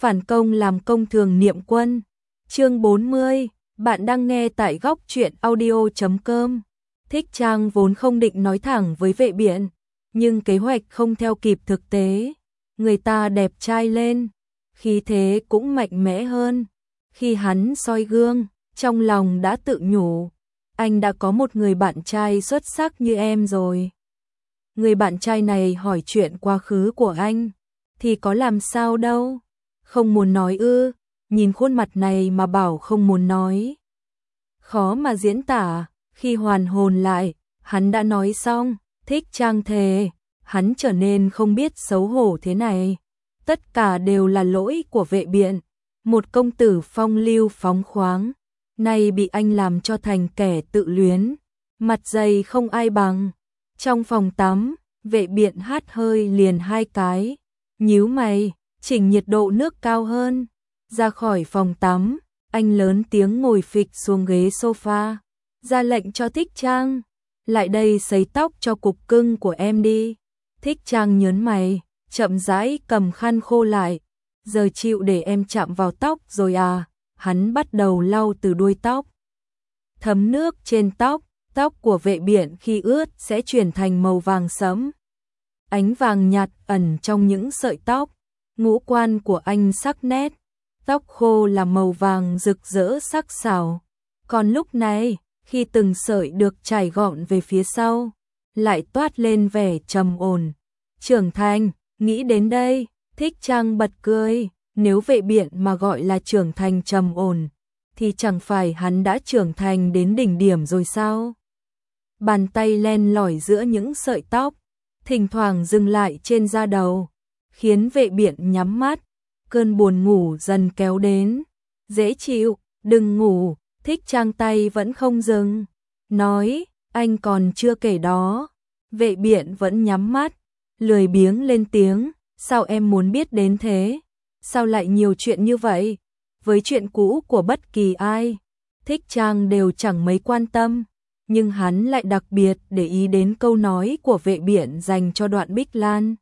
phản công làm công thường niệm quân. Chương 40, bạn đang nghe tại góc truyện audio.com. Thích Trang vốn không định nói thẳng với Vệ Biện, nhưng kế hoạch không theo kịp thực tế. Người ta đẹp trai lên, khí thế cũng mạnh mẽ hơn. Khi hắn soi gương, trong lòng đã tự nhủ, anh đã có một người bạn trai xuất sắc như em rồi. Người bạn trai này hỏi chuyện quá khứ của anh, thì có làm sao đâu. Không muốn nói ư, nhìn khuôn mặt này mà bảo không muốn nói. Khó mà diễn tả, khi hoàn hồn lại, hắn đã nói xong, Thích Trang thề, hắn trở nên không biết xấu hổ thế này. Tất cả đều là lỗi của Vệ Biện, một công tử phong lưu phóng khoáng, nay bị anh làm cho thành kẻ tự luyến, mặt dày không ai bằng. Trong phòng tắm, Vệ Biện hát hơi liền 2 cái, nhíu mày, chỉnh nhiệt độ nước cao hơn. Ra khỏi phòng tắm, anh lớn tiếng ngồi phịch xuống ghế sofa, ra lệnh cho Thích Trang, lại đây sấy tóc cho cục cưng của em đi. Thích Trang nhớn mày, chậm rãi cầm khăn khô lại, giờ chịu để em chạm vào tóc rồi à? Hắn bắt đầu lau từ đuôi tóc, thấm nước trên tóc. Tóc của Vệ Biện khi ướt sẽ chuyển thành màu vàng sẫm. Ánh vàng nhạt ẩn trong những sợi tóc. Ngũ quan của anh sắc nét, tóc khô là màu vàng rực rỡ sắc sảo. Còn lúc này, khi từng sợi được chải gọn về phía sau, lại toát lên vẻ trầm ổn. Trưởng thành, nghĩ đến đây, Thích Trang bật cười. Nếu Vệ Biện mà gọi là trưởng thành trầm ổn, thì chẳng phải hắn đã trưởng thành đến đỉnh điểm rồi sao? Bàn tay len lỏi giữa những sợi tóc, thỉnh thoảng dừng lại trên da đầu, khiến Vệ Biện nhắm mắt. Cơn buồn ngủ dần kéo đến. Dễ chịu, đừng ngủ. Thích Trang tay vẫn không dừng, nói, anh còn chưa kể đó. Vệ Biện vẫn nhắm mắt, lười biếng lên tiếng, sao em muốn biết đến thế? Sao lại nhiều chuyện như vậy? Với chuyện cũ của bất kỳ ai, Thích Trang đều chẳng mấy quan tâm, nhưng hắn lại đặc biệt để ý đến câu nói của Vệ Biện dành cho Đoạn Bích Lan.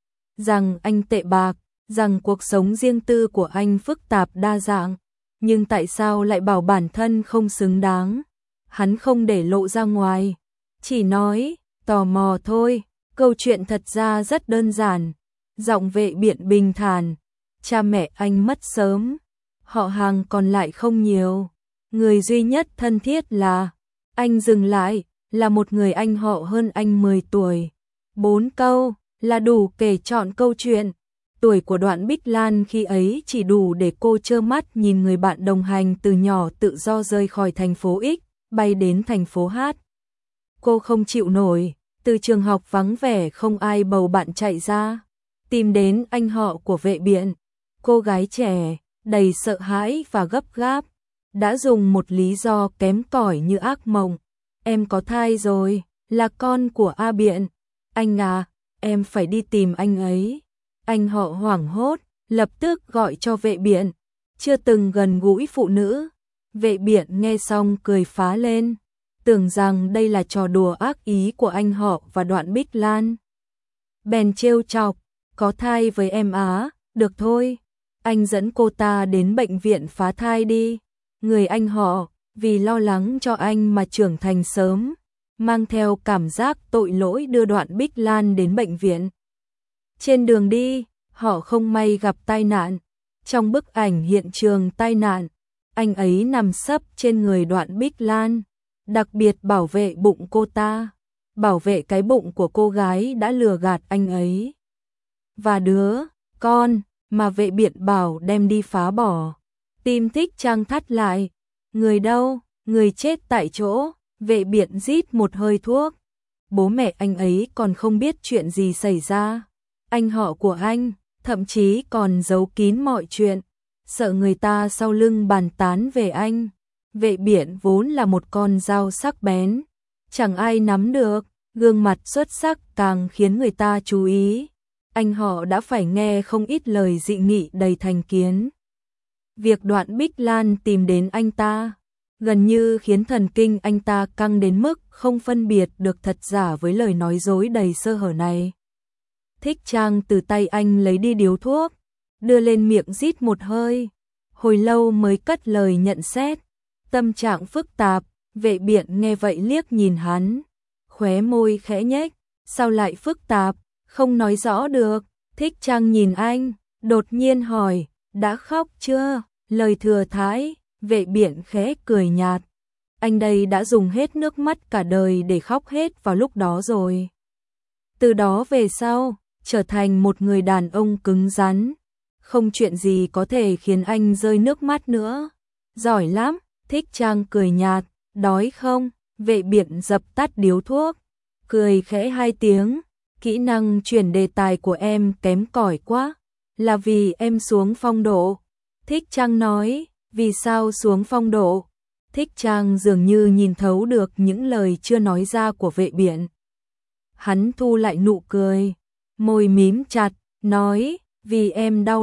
Rằng anh tệ bạc, rằng cuộc sống riêng tư của anh phức tạp đa dạng, nhưng tại sao lại bảo bản thân không xứng đáng? Hắn không để lộ ra ngoài, chỉ nói, tò mò thôi, câu chuyện thật ra rất đơn giản. Giọng Vệ Biện bình thản, cha mẹ anh mất sớm, họ hàng còn lại không nhiều, người duy nhất thân thiết là, anh dừng lại, là một người anh họ hơn anh 10 tuổi. 4 câu là đủ kể trọn câu chuyện. Tuổi của Đoạn Bích Lan khi ấy chỉ đủ để cô trơ mắt nhìn người bạn đồng hành từ nhỏ tự do rời khỏi thành phố X, bay đến thành phố H. Cô không chịu nổi, từ trường học vắng vẻ không ai bầu bạn chạy ra, tìm đến anh họ của Vệ Biện. Cô gái trẻ, đầy sợ hãi và gấp gáp, đã dùng một lý do kém cỏi như ác mộng. Em có thai rồi, là con của A Biện. Anh à, em phải đi tìm anh ấy. Anh họ hoảng hốt, lập tức gọi cho Vệ Biện. Chưa từng gần gũi phụ nữ, Vệ Biện nghe xong cười phá lên, tưởng rằng đây là trò đùa ác ý của anh họ và Đoạn Bích Lan. Bèn trêu chọc, có thai với em á, được thôi, anh dẫn cô ta đến bệnh viện phá thai đi. Người anh họ, vì lo lắng cho anh mà trưởng thành sớm, mang theo cảm giác tội lỗi đưa Đoạn Bích Lan đến bệnh viện. Trên đường đi, họ không may gặp tai nạn. Trong bức ảnh hiện trường tai nạn, anh ấy nằm sấp trên người Đoạn Bích Lan, đặc biệt bảo vệ bụng cô ta, bảo vệ cái bụng của cô gái đã lừa gạt anh ấy. Và đứa con mà Vệ Biện bảo đem đi phá bỏ. Tim Thích Trang thắt lại. Người đâu? Người chết tại chỗ. Vệ Biện rít một hơi thuốc. Bố mẹ anh ấy còn không biết chuyện gì xảy ra. Anh họ của anh, thậm chí còn giấu kín mọi chuyện, sợ người ta sau lưng bàn tán về anh. Vệ Biện vốn là một con dao sắc bén, chẳng ai nắm được, gương mặt xuất sắc càng khiến người ta chú ý. Anh họ đã phải nghe không ít lời dị nghị đầy thành kiến. Việc Đoạn Bích Lan tìm đến anh ta, gần như khiến thần kinh anh ta căng đến mức không phân biệt được thật giả với lời nói dối đầy sơ hở này. Thích Trang từ tay anh lấy đi điếu thuốc, đưa lên miệng rít một hơi, hồi lâu mới cất lời nhận xét, tâm trạng phức tạp. Vệ Biện nghe vậy liếc nhìn hắn, khóe môi khẽ nhếch, sao lại phức tạp, không nói rõ được. Thích Trang nhìn anh, đột nhiên hỏi, đã khóc chưa? Lời thừa thãi, Vệ Biện khẽ cười nhạt, anh đây đã dùng hết nước mắt cả đời để khóc hết vào lúc đó rồi. Từ đó về sau, trở thành một người đàn ông cứng rắn, không chuyện gì có thể khiến anh rơi nước mắt nữa. Giỏi lắm. Thích Trang cười nhạt, đói không? Vệ Biện dập tắt điếu thuốc, cười khẽ 2 tiếng, kỹ năng chuyển đề tài của em kém cỏi quá, là vì em xuống phong độ. Thích Trang nói, vì sao xuống phong độ? Thích Trang dường như nhìn thấu được những lời chưa nói ra của Vệ Biện. Hắn thu lại nụ cười, môi mím chặt, nói, vì em đau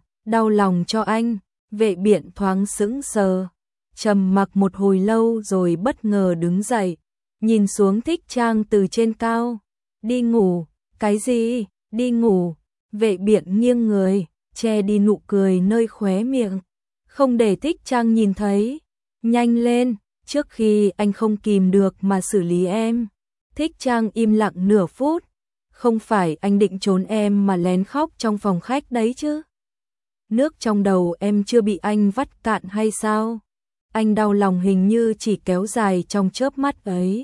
lòng cho anh. Vệ Biện thoáng sững sờ, trầm mặc một hồi lâu rồi bất ngờ đứng dậy, nhìn xuống Thích Trang từ trên cao. Đi ngủ, cái gì, đi ngủ? Vệ Biện nghiêng người, che đi nụ cười nơi khóe miệng, không để Thích Trang nhìn thấy. Nhanh lên, trước khi anh không kìm được mà xử lý em. Thích Trang im lặng nửa phút, không phải anh định trốn em mà lén khóc trong phòng khách đấy chứ? Nước trong đầu em chưa bị anh vắt cạn hay sao? Anh đau lòng hình như chỉ kéo dài trong chớp mắt ấy.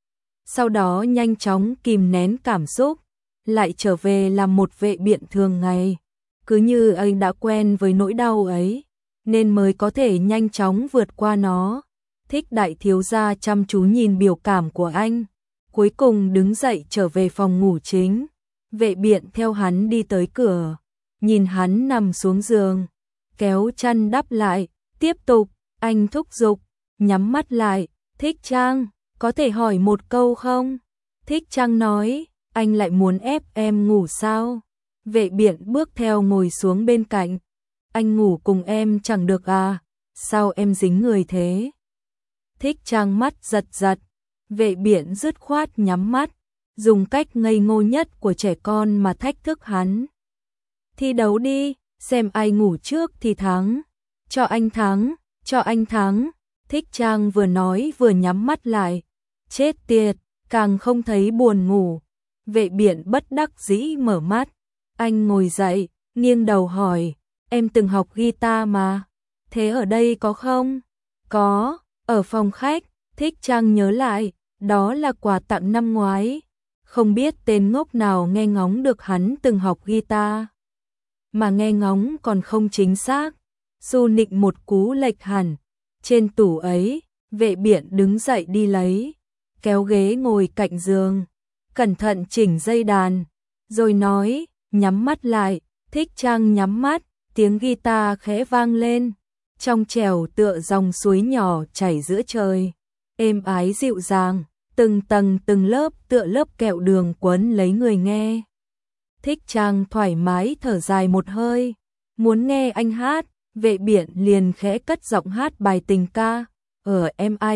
Sau đó nhanh chóng kìm nén cảm xúc, lại trở về làm một Vệ Biện thường ngày. Cứ như anh đã quen với nỗi đau ấy, nên mới có thể nhanh chóng vượt qua nó. Thích đại thiếu gia chăm chú nhìn biểu cảm của anh, cuối cùng đứng dậy trở về phòng ngủ chính. Vệ Biện theo hắn đi tới cửa, nhìn hắn nằm xuống giường, kéo chăn đắp lại, tiếp tục. Anh thúc giục, nhắm mắt lại, Thích Trang, có thể hỏi một câu không? Thích Trang nói, anh lại muốn ép em ngủ sao? Vệ Biện bước theo ngồi xuống bên cạnh, anh ngủ cùng em chẳng được à? Sao em dính người thế? Thích Trang mắt giật giật, Vệ Biện dứt khoát nhắm mắt, dùng cách ngây ngô nhất của trẻ con mà thách thức hắn. Thi đấu đi, xem ai ngủ trước thì thắng, cho anh thắng. Cho anh thắng. Thích Trang vừa nói vừa nhắm mắt lại. Chết tiệt, càng không thấy buồn ngủ. Vệ Biện bất đắc dĩ mở mắt. Anh ngồi dậy, nghiêng đầu hỏi, em từng học guitar mà. Thế ở đây có không? Có, ở phòng khách. Thích Trang nhớ lại, đó là quà tặng năm ngoái. Không biết tên ngốc nào nghe ngóng được hắn từng học guitar. Mà nghe ngóng còn không chính xác. Xu nịnh một cú lệch hẳn. Trên tủ ấy, Vệ Biện đứng dậy đi lấy, kéo ghế ngồi cạnh giường, cẩn thận chỉnh dây đàn, rồi nói, nhắm mắt lại. Thích Trang nhắm mắt, tiếng guitar khẽ vang lên, trong trẻo tựa dòng suối nhỏ chảy giữa trời, êm ái dịu dàng, từng tầng từng lớp tựa lớp kẹo đường quấn lấy người nghe. Thích Trang thoải mái thở dài một hơi, muốn nghe anh hát. Vệ Biện liền khẽ cất giọng hát bài tình ca, ở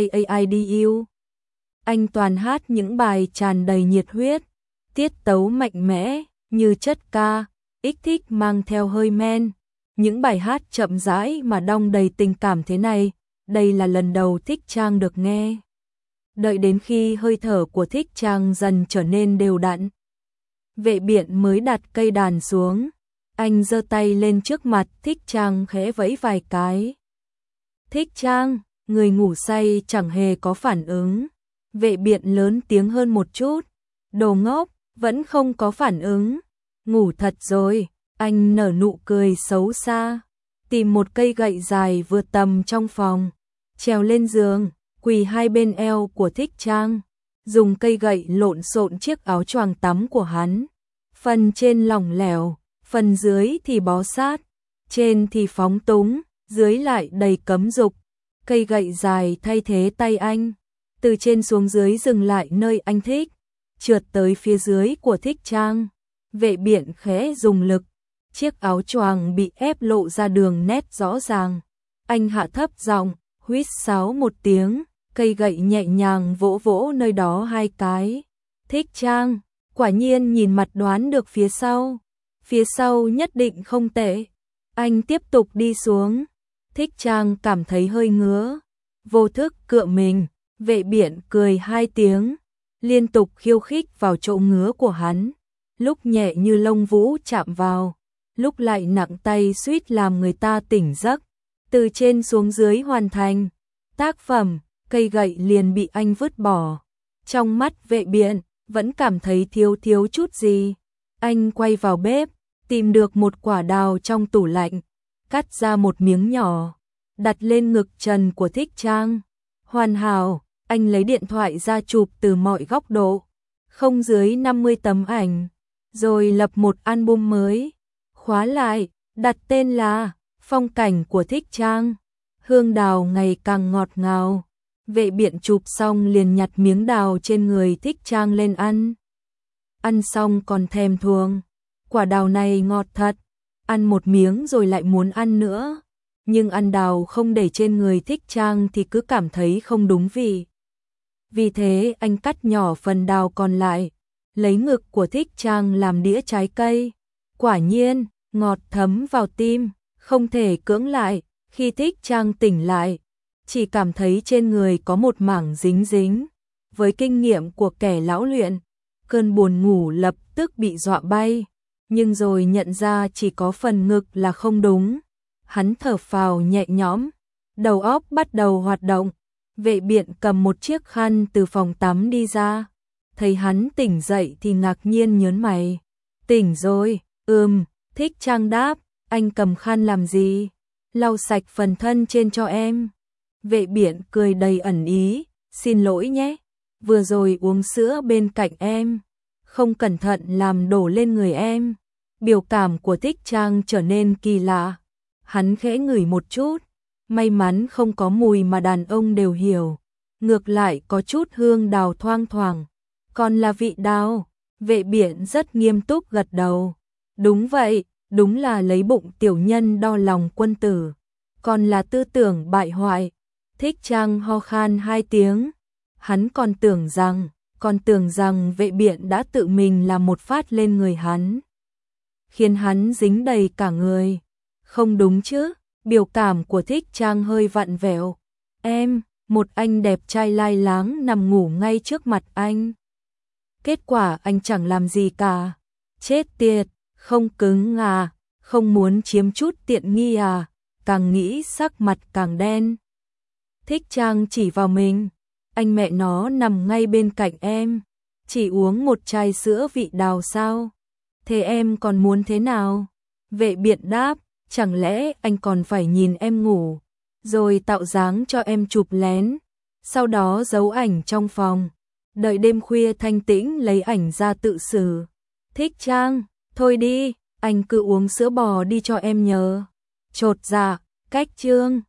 MIAIDU. Anh toàn hát những bài tràn đầy nhiệt huyết, tiết tấu mạnh mẽ, như chất ca, ích thích mang theo hơi men. Những bài hát chậm rãi mà đong đầy tình cảm thế này, đây là lần đầu Thích Trang được nghe. Đợi đến khi hơi thở của Thích Trang dần trở nên đều đặn, Vệ Biện mới đặt cây đàn xuống. Anh giơ tay lên trước mặt Thích Trang khẽ vẫy vài cái. Thích Trang, người ngủ say chẳng hề có phản ứng. Vệ Biện lớn tiếng hơn một chút. Đồ ngốc, vẫn không có phản ứng. Ngủ thật rồi. Anh nở nụ cười xấu xa. Tìm một cây gậy dài vừa tầm trong phòng. Trèo lên giường, quỳ hai bên eo của Thích Trang. Dùng cây gậy lộn xộn chiếc áo choàng tắm của hắn. Phần trên lỏng lẻo, phần dưới thì bó sát, trên thì phóng túng, dưới lại đầy cấm dục. Cây gậy dài thay thế tay anh, từ trên xuống dưới dừng lại nơi anh thích, trượt tới phía dưới của Thích Trang. Vệ Biện khẽ dùng lực, chiếc áo choàng bị ép lộ ra đường nét rõ ràng. Anh hạ thấp giọng, huýt sáo một tiếng, cây gậy nhẹ nhàng vỗ vỗ nơi đó hai cái. Thích Trang, quả nhiên nhìn mặt đoán được phía sau nhất định không tệ. Anh tiếp tục đi xuống. Thích Trang cảm thấy hơi ngứa, vô thức cựa mình. Vệ Biện cười 2 tiếng, liên tục khiêu khích vào chỗ ngứa của hắn, lúc nhẹ như lông vũ chạm vào, lúc lại nặng tay suýt làm người ta tỉnh giấc. Từ trên xuống dưới hoàn thành tác phẩm, cây gậy liền bị anh vứt bỏ. Trong mắt Vệ Biện vẫn cảm thấy thiếu chút gì. Anh quay vào bếp, tìm được một quả đào trong tủ lạnh, cắt ra một miếng nhỏ, đặt lên ngực trần của Thích Trang. Hoàn hảo, anh lấy điện thoại ra chụp từ mọi góc độ, không dưới 50 tấm ảnh, rồi lập một album mới, khóa lại, đặt tên là Phong cảnh của Thích Trang. Hương đào ngày càng ngọt ngào. Vệ Biện chụp xong liền nhặt miếng đào trên người Thích Trang lên ăn. Ăn xong còn thèm thuồng, quả đào này ngọt thật, ăn một miếng rồi lại muốn ăn nữa. Nhưng ăn đào không để trên người Thích Trang thì cứ cảm thấy không đúng vị. Vì thế anh cắt nhỏ phần đào còn lại, lấy ngực của Thích Trang làm đĩa trái cây. Quả nhiên, ngọt thấm vào tim, không thể cưỡng lại. Khi Thích Trang tỉnh lại, chỉ cảm thấy trên người có một mảng dính dính. Với kinh nghiệm của kẻ lão luyện, cơn buồn ngủ lập tức bị dọa bay. Nhưng rồi nhận ra chỉ có phần ngực là không đúng. Hắn thở phào nhẹ nhõm, đầu óc bắt đầu hoạt động. Vệ Biện cầm một chiếc khăn từ phòng tắm đi ra. Thấy hắn tỉnh dậy thì ngạc nhiên nhớn mày. Tỉnh rồi, Thích Trang đáp, anh cầm khăn làm gì? Lau sạch phần thân trên cho em. Vệ Biện cười đầy ẩn ý, xin lỗi nhé, vừa rồi uống sữa bên cạnh em, không cẩn thận làm đổ lên người em. Biểu cảm của Thích Trang trở nên kỳ lạ. Hắn khẽ ngửi một chút, may mắn không có mùi mà đàn ông đều hiểu, ngược lại có chút hương đào thoang thoảng, còn là vị đào. Vệ Biện rất nghiêm túc gật đầu. Đúng vậy, đúng là lấy bụng tiểu nhân đo lòng quân tử, còn là tư tưởng bại hoại. Thích Trang ho khan 2 tiếng, hắn còn tưởng rằng Vệ Biện đã tự mình làm một phát lên người hắn, khiến hắn dính đầy cả người. Không đúng chứ? Biểu cảm của Thích Trang hơi vặn vẹo. Một anh đẹp trai lai láng nằm ngủ ngay trước mặt anh. Kết quả anh chẳng làm gì cả. Chết tiệt, không cứng à, không muốn chiếm chút tiện nghi à, càng nghĩ sắc mặt càng đen. Thích Trang chỉ vào mình, anh mẹ nó nằm ngay bên cạnh em, chỉ uống một chai sữa vị đào sao? Thế em còn muốn thế nào? Vệ Biện đáp, chẳng lẽ anh còn phải nhìn em ngủ, rồi tạo dáng cho em chụp lén, sau đó giấu ảnh trong phòng, đợi đêm khuya thanh tĩnh lấy ảnh ra tự xử. Thích Trang, thôi đi, anh cứ uống sữa bò đi cho em nhờ. Chột dạ, cách chương.